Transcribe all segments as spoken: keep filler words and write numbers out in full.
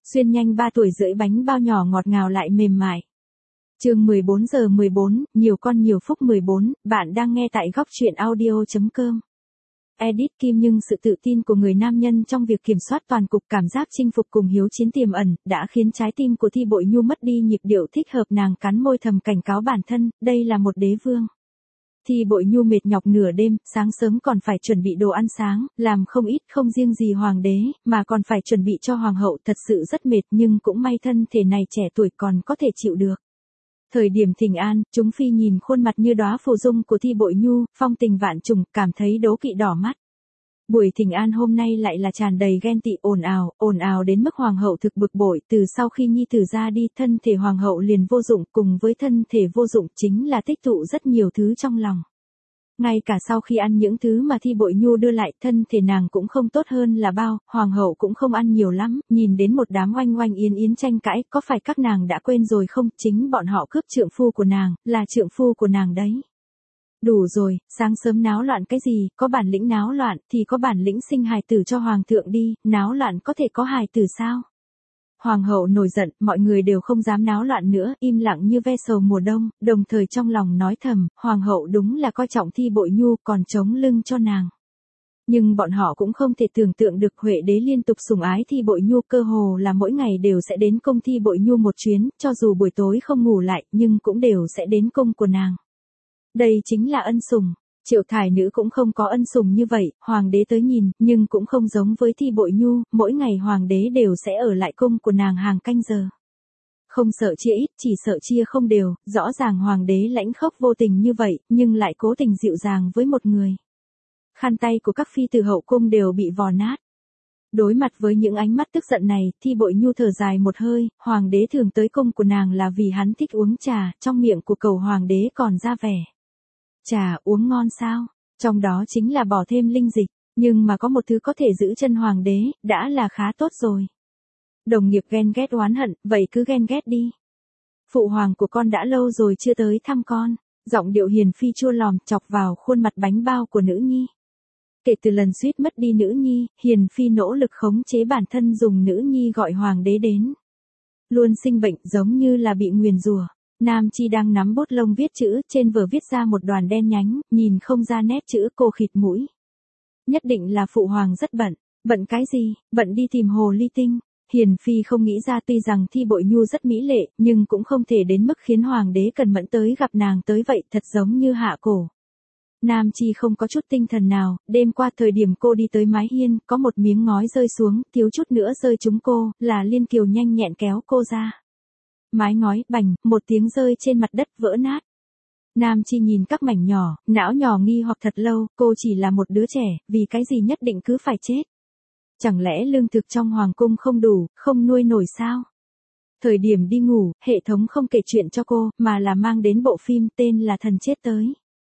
Xuyên nhanh ba tuổi rưỡi bánh bao nhỏ ngọt ngào lại mềm mại. Chương mười bốn giờ mười bốn, nhiều con nhiều phúc mười bốn, bạn đang nghe tại góc truyện audio chấm com. Edit Kim nhưng sự tự tin của người nam nhân trong việc kiểm soát toàn cục, cảm giác chinh phục cùng hiếu chiến tiềm ẩn, đã khiến trái tim của Thi Bội Nhu mất đi nhịp điệu thích hợp, nàng cắn môi thầm cảnh cáo bản thân, đây là một đế vương. Thi Bội Nhu mệt nhọc nửa đêm, sáng sớm còn phải chuẩn bị đồ ăn sáng, làm không ít, không riêng gì hoàng đế, mà còn phải chuẩn bị cho hoàng hậu, thật sự rất mệt, nhưng cũng may thân thể này trẻ tuổi còn có thể chịu được. Thời điểm thỉnh an, chúng phi nhìn khuôn mặt như đóa phù dung của Thi Bội Nhu, phong tình vạn trùng, cảm thấy đố kỵ đỏ mắt. Buổi thỉnh an hôm nay lại là tràn đầy ghen tị, ồn ào, ồn ào đến mức hoàng hậu thực bực bội, từ sau khi nhi tử ra đi, thân thể hoàng hậu liền vô dụng, cùng với thân thể vô dụng chính là tích tụ rất nhiều thứ trong lòng. Ngay cả sau khi ăn những thứ mà Thi Bội Nhu đưa lại, thân thể nàng cũng không tốt hơn là bao, hoàng hậu cũng không ăn nhiều lắm, nhìn đến một đám oanh oanh yến yến tranh cãi, có phải các nàng đã quên rồi không, chính bọn họ cướp trượng phu của nàng, là trượng phu của nàng đấy. Đủ rồi, sáng sớm náo loạn cái gì, có bản lĩnh náo loạn, thì có bản lĩnh sinh hài tử cho hoàng thượng đi, náo loạn có thể có hài tử sao? Hoàng hậu nổi giận, mọi người đều không dám náo loạn nữa, im lặng như ve sầu mùa đông, đồng thời trong lòng nói thầm, hoàng hậu đúng là coi trọng Thi Bội Nhu, còn chống lưng cho nàng. Nhưng bọn họ cũng không thể tưởng tượng được Huệ đế liên tục sủng ái Thi Bội Nhu, cơ hồ là mỗi ngày đều sẽ đến cung Thi Bội Nhu một chuyến, cho dù buổi tối không ngủ lại, nhưng cũng đều sẽ đến cung của nàng. Đây chính là ân sủng. Triệu Thải Nữ cũng không có ân sủng như vậy, hoàng đế tới nhìn, nhưng cũng không giống với Thi Bội Nhu, mỗi ngày hoàng đế đều sẽ ở lại cung của nàng hàng canh giờ. Không sợ chia ít, chỉ sợ chia không đều, rõ ràng hoàng đế lãnh khốc vô tình như vậy, nhưng lại cố tình dịu dàng với một người. Khăn tay của các phi từ hậu cung đều bị vò nát. Đối mặt với những ánh mắt tức giận này, Thi Bội Nhu thở dài một hơi, hoàng đế thường tới cung của nàng là vì hắn thích uống trà, trong miệng của cầu hoàng đế còn ra vẻ. Trà uống ngon sao? Trong đó chính là bỏ thêm linh dịch, nhưng mà có một thứ có thể giữ chân hoàng đế, đã là khá tốt rồi. Đồng nghiệp ghen ghét oán hận, vậy cứ ghen ghét đi. Phụ hoàng của con đã lâu rồi chưa tới thăm con, giọng điệu hiền phi chua lòm chọc vào khuôn mặt bánh bao của nữ nhi. Kể từ lần suýt mất đi nữ nhi, hiền phi nỗ lực khống chế bản thân dùng nữ nhi gọi hoàng đế đến. Luôn sinh bệnh giống như là bị nguyền rủa. Nam Chi đang nắm bút lông viết chữ, trên vở viết ra một đoàn đen nhánh, nhìn không ra nét chữ, cô khịt mũi. Nhất định là phụ hoàng rất bận. Bận cái gì? Bận đi tìm hồ ly tinh. Hiền phi không nghĩ ra, tuy rằng Thi Bội Nhu rất mỹ lệ, nhưng cũng không thể đến mức khiến hoàng đế cần mẫn tới gặp nàng tới vậy, thật giống như hạ cổ. Nam Chi không có chút tinh thần nào, đêm qua thời điểm cô đi tới mái hiên, có một miếng ngói rơi xuống, thiếu chút nữa rơi trúng cô, là Liên Kiều nhanh nhẹn kéo cô ra. Mái ngói, bành, một tiếng rơi trên mặt đất vỡ nát. Nam Chi nhìn các mảnh nhỏ, não nhỏ nghi hoặc thật lâu, cô chỉ là một đứa trẻ, vì cái gì nhất định cứ phải chết? Chẳng lẽ lương thực trong hoàng cung không đủ, không nuôi nổi sao? Thời điểm đi ngủ, hệ thống không kể chuyện cho cô, mà là mang đến bộ phim tên là Thần Chết Tới.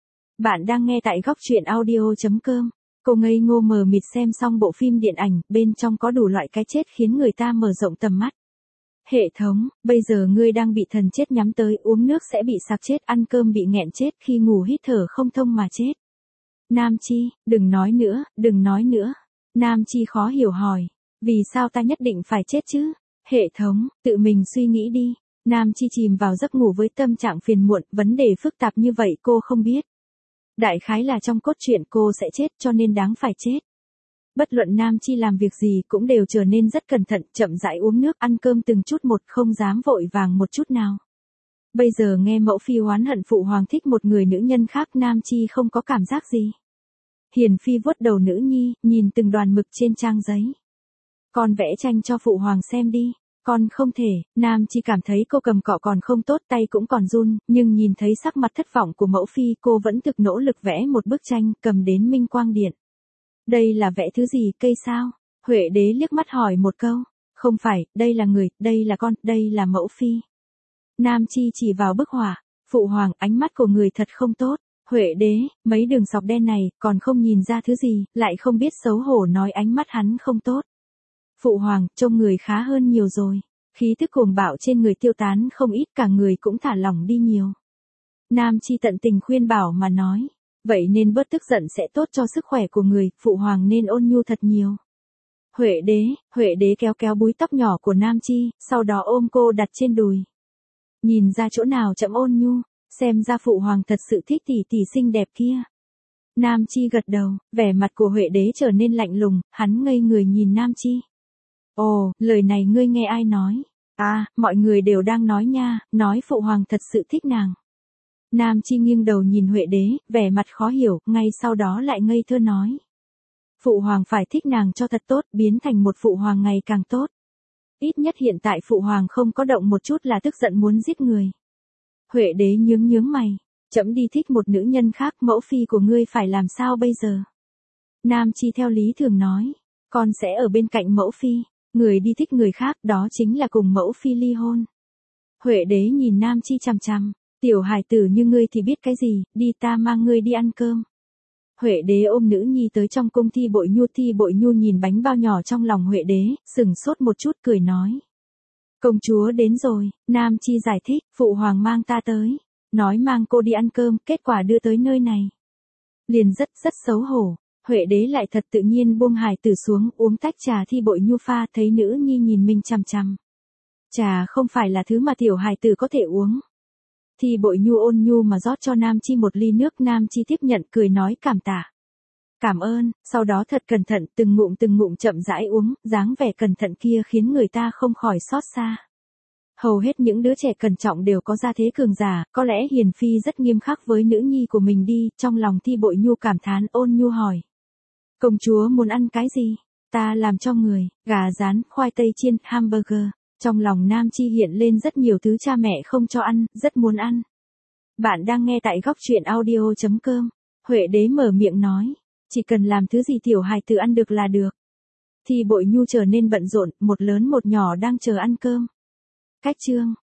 Bạn đang nghe tại góc truyện audio chấm com. Cô ngây ngô mờ mịt xem xong bộ phim điện ảnh, bên trong có đủ loại cái chết khiến người ta mở rộng tầm mắt. Hệ thống, bây giờ ngươi đang bị thần chết nhắm tới, uống nước sẽ bị sặc chết, ăn cơm bị nghẹn chết, khi ngủ hít thở không thông mà chết. Nam Chi, đừng nói nữa, đừng nói nữa. Nam Chi khó hiểu hỏi, vì sao ta nhất định phải chết chứ? Hệ thống, tự mình suy nghĩ đi. Nam Chi chìm vào giấc ngủ với tâm trạng phiền muộn, vấn đề phức tạp như vậy cô không biết. Đại khái là trong cốt truyện cô sẽ chết cho nên đáng phải chết. Bất luận Nam Chi làm việc gì cũng đều trở nên rất cẩn thận, chậm rãi uống nước, ăn cơm từng chút một, không dám vội vàng một chút nào. Bây giờ nghe mẫu phi oán hận phụ hoàng thích một người nữ nhân khác, Nam Chi không có cảm giác gì. Hiền phi vuốt đầu nữ nhi, nhìn từng đoàn mực trên trang giấy. Con vẽ tranh cho phụ hoàng xem đi. Con không thể. Nam Chi cảm thấy cô cầm cọ còn không tốt, tay cũng còn run, nhưng nhìn thấy sắc mặt thất vọng của mẫu phi, cô vẫn thực nỗ lực vẽ một bức tranh, cầm đến Minh Quang Điện. Đây là vẽ thứ gì, cây sao? Huệ đế liếc mắt hỏi một câu. Không phải, đây là người, đây là con, đây là mẫu phi. Nam Chi chỉ vào bức họa. Phụ hoàng, ánh mắt của người thật không tốt. Huệ đế, mấy đường sọc đen này, còn không nhìn ra thứ gì, lại không biết xấu hổ nói ánh mắt hắn không tốt. Phụ hoàng, trông người khá hơn nhiều rồi. Khí thức cuồng bạo trên người tiêu tán không ít, cả người cũng thả lỏng đi nhiều. Nam Chi tận tình khuyên bảo mà nói. Vậy nên bớt tức giận sẽ tốt cho sức khỏe của người, phụ hoàng nên ôn nhu thật nhiều. Huệ đế, Huệ đế kéo kéo búi tóc nhỏ của Nam Chi, sau đó ôm cô đặt trên đùi. Nhìn ra chỗ nào chậm ôn nhu, xem ra phụ hoàng thật sự thích tỷ tỷ xinh đẹp kia. Nam Chi gật đầu, vẻ mặt của Huệ đế trở nên lạnh lùng, hắn ngây người nhìn Nam Chi. Ồ, lời này ngươi nghe ai nói? À, mọi người đều đang nói nha, nói phụ hoàng thật sự thích nàng. Nam Chi nghiêng đầu nhìn Huệ đế, vẻ mặt khó hiểu, ngay sau đó lại ngây thơ nói. Phụ hoàng phải thích nàng cho thật tốt, biến thành một phụ hoàng ngày càng tốt. Ít nhất hiện tại phụ hoàng không có động một chút là tức giận muốn giết người. Huệ đế nhướng nhướng mày, trẫm đi thích một nữ nhân khác, mẫu phi của ngươi phải làm sao bây giờ? Nam Chi theo lý thường nói, con sẽ ở bên cạnh mẫu phi, người đi thích người khác, đó chính là cùng mẫu phi ly hôn. Huệ đế nhìn Nam Chi chằm chằm, tiểu hài tử như ngươi thì biết cái gì, đi ta mang ngươi đi ăn cơm. Huệ đế ôm nữ nhi tới trong cung. Thi Bội Nhu Thi Bội Nhu nhìn bánh bao nhỏ trong lòng Huệ đế, sừng sốt một chút cười nói. Công chúa đến rồi, Nam Chi giải thích, phụ hoàng mang ta tới, nói mang cô đi ăn cơm, kết quả đưa tới nơi này. Liền rất rất xấu hổ, Huệ đế lại thật tự nhiên buông hài tử xuống, uống tách trà Thi Bội Nhu pha, thấy nữ nhi nhìn mình chằm chằm. Trà không phải là thứ mà tiểu hài tử có thể uống. Thi Bội Nhu ôn nhu mà rót cho Nam Chi một ly nước, Nam Chi tiếp nhận cười nói cảm tạ. Cảm ơn, sau đó thật cẩn thận, từng ngụm từng ngụm chậm rãi uống, dáng vẻ cẩn thận kia khiến người ta không khỏi xót xa. Hầu hết những đứa trẻ cẩn trọng đều có gia thế cường giả, có lẽ Hiền Phi rất nghiêm khắc với nữ nhi của mình đi, trong lòng Thi Bội Nhu cảm thán, ôn nhu hỏi. Công chúa muốn ăn cái gì? Ta làm cho người, gà rán, khoai tây chiên, hamburger. Trong lòng Nam Chi hiện lên rất nhiều thứ cha mẹ không cho ăn, rất muốn ăn. Bạn đang nghe tại góc truyện audio chấm com. Huệ đế mở miệng nói, chỉ cần làm thứ gì tiểu hài tử ăn được là được. Thi Bội Nhu trở nên bận rộn, một lớn một nhỏ đang chờ ăn cơm. Cách chương